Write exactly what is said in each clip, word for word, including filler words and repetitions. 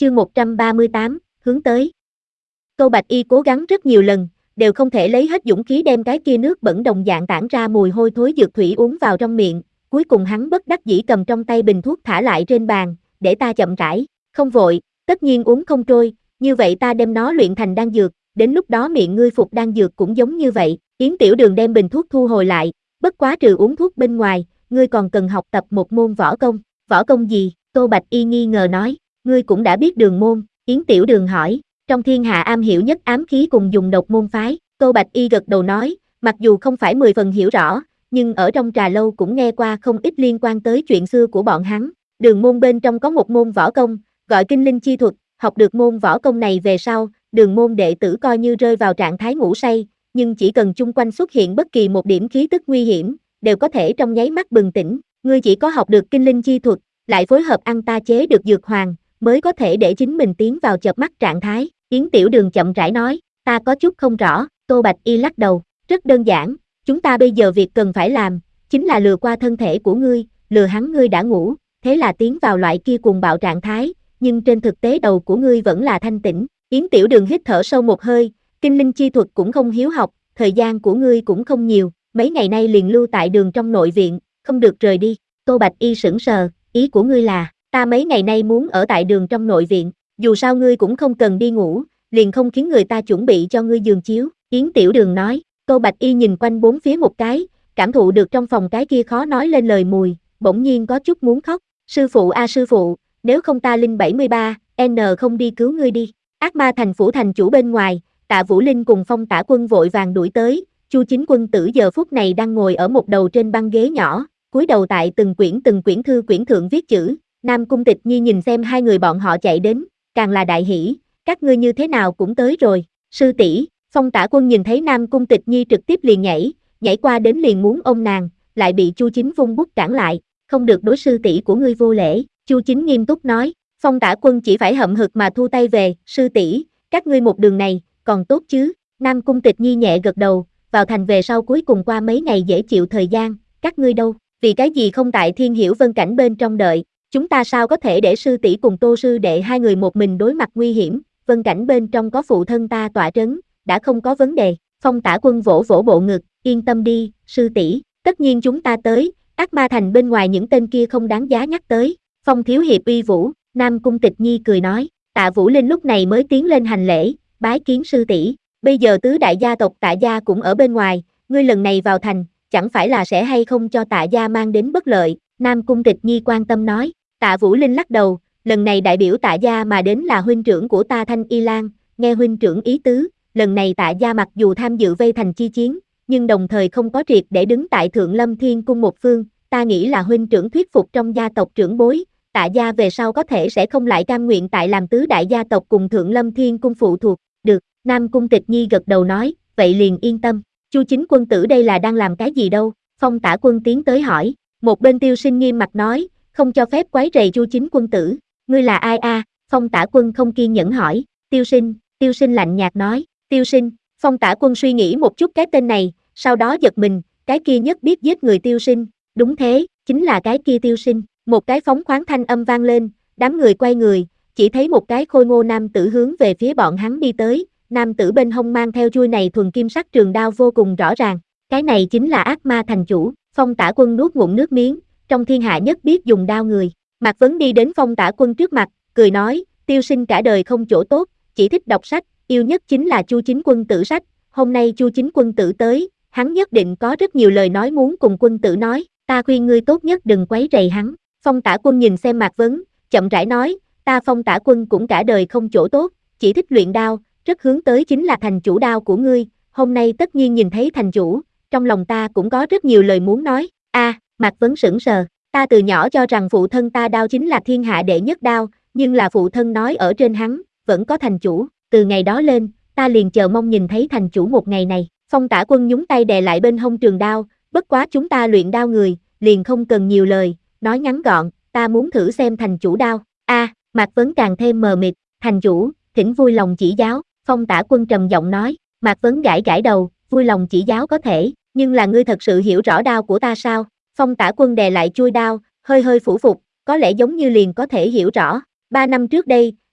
Chương một trăm ba mươi tám, hướng tới. Tô Bạch Y cố gắng rất nhiều lần, đều không thể lấy hết dũng khí đem cái kia nước bẩn đồng dạng tản ra mùi hôi thối dược thủy uống vào trong miệng, cuối cùng hắn bất đắc dĩ cầm trong tay bình thuốc thả lại trên bàn, để ta chậm rãi, không vội, tất nhiên uống không trôi, như vậy ta đem nó luyện thành đan dược, đến lúc đó miệng ngươi phục đan dược cũng giống như vậy. Yến Tiểu Đường đem bình thuốc thu hồi lại, bất quá trừ uống thuốc bên ngoài, ngươi còn cần học tập một môn võ công. Võ công gì? Tô Bạch Y nghi ngờ nói, ngươi cũng đã biết đường môn. Yến Tiểu Đường hỏi, trong thiên hạ am hiểu nhất ám khí cùng dùng độc môn phái. Tô Bạch Y gật đầu nói, mặc dù không phải mười phần hiểu rõ, nhưng ở trong trà lâu cũng nghe qua không ít liên quan tới chuyện xưa của bọn hắn. Đường môn bên trong có một môn võ công, gọi kinh linh chi thuật, học được môn võ công này về sau, đường môn đệ tử coi như rơi vào trạng thái ngủ say, nhưng chỉ cần chung quanh xuất hiện bất kỳ một điểm khí tức nguy hiểm, đều có thể trong nháy mắt bừng tỉnh. Ngươi chỉ có học được kinh linh chi thuật, lại phối hợp ăn ta chế được dược hoàng, mới có thể để chính mình tiến vào chợp mắt trạng thái. Yến Tiểu Đường chậm rãi nói, ta có chút không rõ. Tô Bạch Y lắc đầu, rất đơn giản, chúng ta bây giờ việc cần phải làm, chính là lừa qua thân thể của ngươi, lừa hắn ngươi đã ngủ, thế là tiến vào loại kia cuồng bạo trạng thái, nhưng trên thực tế đầu của ngươi vẫn là thanh tĩnh. Yến Tiểu Đường hít thở sâu một hơi, kinh linh chi thuật cũng không hiếu học, thời gian của ngươi cũng không nhiều, mấy ngày nay liền lưu tại đường trong nội viện, không được rời đi. Tô Bạch Y sững sờ, ý của ngươi là, ta mấy ngày nay muốn ở tại đường trong nội viện, dù sao ngươi cũng không cần đi ngủ, liền không khiến người ta chuẩn bị cho ngươi giường chiếu. Yến Tiểu Đường nói. Tô Bạch Y nhìn quanh bốn phía một cái, cảm thụ được trong phòng cái kia khó nói lên lời mùi, bỗng nhiên có chút muốn khóc. Sư phụ a sư phụ, nếu không ta Linh bảy mươi ba, N không đi cứu ngươi đi. Ác Ma Thành phủ thành chủ bên ngoài, Tạ Vũ Linh cùng Phong Tả Quân vội vàng đuổi tới, Chu Chính Quân tử giờ phút này đang ngồi ở một đầu trên băng ghế nhỏ, cúi đầu tại từng quyển từng quyển thư quyển thượng viết chữ. Nam Cung Tịch Nhi nhìn xem hai người bọn họ chạy đến, càng là đại hỉ, các ngươi như thế nào cũng tới rồi, sư tỷ. Phong Tả Quân nhìn thấy Nam Cung Tịch Nhi trực tiếp liền nhảy, nhảy qua đến liền muốn ôm nàng, lại bị Chu Chính vung bút cản lại, không được đối sư tỷ của ngươi vô lễ. Chu Chính nghiêm túc nói. Phong Tả Quân chỉ phải hậm hực mà thu tay về, sư tỷ, các ngươi một đường này, còn tốt chứ? Nam Cung Tịch Nhi nhẹ gật đầu, vào thành về sau cuối cùng qua mấy ngày dễ chịu thời gian, các ngươi đâu? Vì cái gì không tại Thiên Hiểu Vân cảnh bên trong đợi, chúng ta sao có thể để sư tỷ cùng Tô sư đệ hai người một mình đối mặt nguy hiểm, Vân cảnh bên trong có phụ thân ta tọa trấn, đã không có vấn đề. Phong Tả Quân vỗ vỗ bộ ngực, yên tâm đi, sư tỷ, tất nhiên chúng ta tới, Ác Ma Thành bên ngoài những tên kia không đáng giá nhắc tới. Phong thiếu hiệp uy vũ. Nam Cung Tịch Nhi cười nói. Tạ Vũ Linh lúc này mới tiến lên hành lễ, bái kiến sư tỷ. Bây giờ tứ đại gia tộc Tạ gia cũng ở bên ngoài, ngươi lần này vào thành, chẳng phải là sẽ hay không cho Tạ gia mang đến bất lợi? Nam Cung Tịch Nhi quan tâm nói. Tạ Vũ Linh lắc đầu, lần này đại biểu Tạ gia mà đến là huynh trưởng của ta Thanh Y Lan, nghe huynh trưởng ý tứ, lần này Tạ gia mặc dù tham dự vây thành chi chiến, nhưng đồng thời không có triệt để đứng tại Thượng Lâm Thiên Cung một phương, ta nghĩ là huynh trưởng thuyết phục trong gia tộc trưởng bối, Tạ gia về sau có thể sẽ không lại cam nguyện tại làm tứ đại gia tộc cùng Thượng Lâm Thiên Cung phụ thuộc. Được. Nam Cung Tịch Nhi gật đầu nói, vậy liền yên tâm. Chu Chính Quân tử đây là đang làm cái gì đâu? Phong Tả Quân tiến tới hỏi. Một bên Tiêu Sinh nghiêm mặt nói, không cho phép quấy rầy Chu Chính Quân tử. Ngươi là ai a? Phong Tả Quân không kiên nhẫn hỏi. Tiêu Sinh. Tiêu Sinh lạnh nhạt nói. Tiêu Sinh. Phong Tả Quân suy nghĩ một chút cái tên này, sau đó giật mình, cái kia nhất biết giết người Tiêu Sinh. Đúng thế, chính là cái kia Tiêu Sinh. Một cái phóng khoáng thanh âm vang lên, đám người quay người, chỉ thấy một cái khôi ngô nam tử hướng về phía bọn hắn đi tới, nam tử bên hông mang theo chuôi này thuần kim sắc trường đao vô cùng rõ ràng, cái này chính là Ác Ma Thành chủ. Phong Tả Quân nuốt ngụm nước miếng, trong thiên hạ nhất biết dùng đao người. Mạc Vấn đi đến Phong Tả Quân trước mặt, cười nói, Tiêu Sinh cả đời không chỗ tốt, chỉ thích đọc sách, yêu nhất chính là Chu Chính Quân tử sách, hôm nay Chu Chính Quân tử tới, hắn nhất định có rất nhiều lời nói muốn cùng quân tử nói, ta khuyên ngươi tốt nhất đừng quấy rầy hắn. Phong Tả Quân nhìn xem Mạc Vấn, chậm rãi nói, ta Phong Tả Quân cũng cả đời không chỗ tốt, chỉ thích luyện đao, rất hướng tới chính là thành chủ đao của ngươi, hôm nay tất nhiên nhìn thấy thành chủ, trong lòng ta cũng có rất nhiều lời muốn nói. A, à, Mạc Vấn sững sờ, ta từ nhỏ cho rằng phụ thân ta đao chính là thiên hạ đệ nhất đao, nhưng là phụ thân nói ở trên hắn, vẫn có thành chủ, từ ngày đó lên, ta liền chờ mong nhìn thấy thành chủ một ngày này. Phong Tả Quân nhúng tay đè lại bên hông trường đao, bất quá chúng ta luyện đao người, liền không cần nhiều lời, nói ngắn gọn, ta muốn thử xem thành chủ đao. A, à, Mạc Vấn càng thêm mờ mịt, thành chủ, thỉnh vui lòng chỉ giáo. Phong Tả Quân trầm giọng nói. Mạc Vấn gãi gãi đầu, vui lòng chỉ giáo có thể, nhưng là ngươi thật sự hiểu rõ đao của ta sao? Phong Tả Quân đè lại chuôi đao, hơi hơi phủ phục, có lẽ giống như liền có thể hiểu rõ. Ba năm trước đây,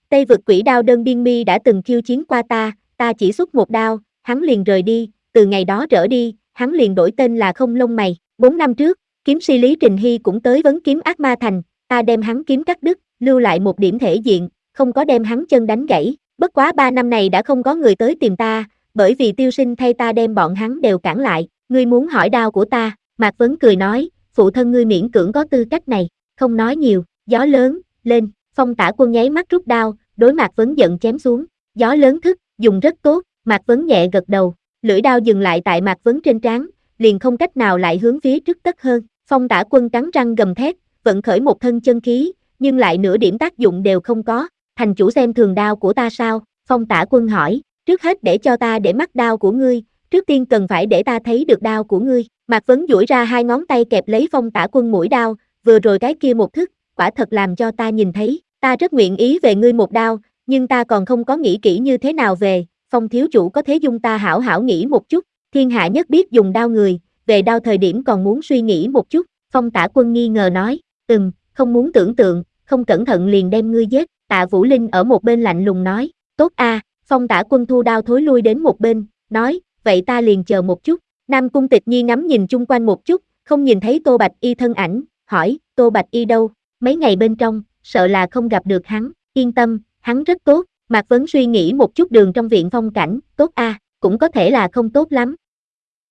Tây vực quỷ đao đơn biên mi đã từng khiêu chiến qua ta, ta chỉ xuất một đao, hắn liền rời đi, từ ngày đó trở đi, hắn liền đổi tên là Không Lông Mày. Bốn năm trước, kiếm si Lý Trình Hy cũng tới vấn kiếm Ác Ma Thành, ta đem hắn kiếm cắt đứt, lưu lại một điểm thể diện, không có đem hắn chân đánh gãy. Bất quá ba năm này đã không có người tới tìm ta, bởi vì Tiêu Sinh thay ta đem bọn hắn đều cản lại. Ngươi muốn hỏi đao của ta? Mạc Vấn cười nói, phụ thân ngươi miễn cưỡng có tư cách này, không nói nhiều. Gió lớn, lên, Phong Tả Quân nháy mắt rút đao, đối Mạc Vấn giận chém xuống. Gió lớn thức, dùng rất tốt, Mạc Vấn nhẹ gật đầu, lưỡi đao dừng lại tại Mạc Vấn trên trán, liền không cách nào lại hướng phía trước tất hơn. Phong Tả Quân cắn răng gầm thét, vận khởi một thân chân khí, nhưng lại nửa điểm tác dụng đều không có. Thành chủ xem thường đao của ta sao? Phong Tả Quân hỏi, trước hết để cho ta để mắt đao của ngươi, trước tiên cần phải để ta thấy được đao của ngươi. Mạc Vấn duỗi ra hai ngón tay kẹp lấy Phong Tả Quân mũi đao, vừa rồi cái kia một thức, quả thật làm cho ta nhìn thấy, ta rất nguyện ý về ngươi một đao, nhưng ta còn không có nghĩ kỹ như thế nào về. Phong thiếu chủ có thế dung ta hảo hảo nghĩ một chút, thiên hạ nhất biết dùng đao người, về đao thời điểm còn muốn suy nghĩ một chút. Phong Tả Quân nghi ngờ nói, ừm, không muốn tưởng tượng, không cẩn thận liền đem ngươi giết. Tạ Vũ Linh ở một bên lạnh lùng nói, tốt a. Phong Tả Quân thu đao thối lui đến một bên, nói, vậy ta liền chờ một chút. Nam Cung Tịch Nhi ngắm nhìn chung quanh một chút, không nhìn thấy Tô Bạch Y thân ảnh, hỏi, Tô Bạch Y đâu? Mấy ngày bên trong, sợ là không gặp được hắn. Yên tâm, hắn rất tốt. Mạc Vấn suy nghĩ một chút đường trong viện phong cảnh, tốt a, cũng có thể là không tốt lắm.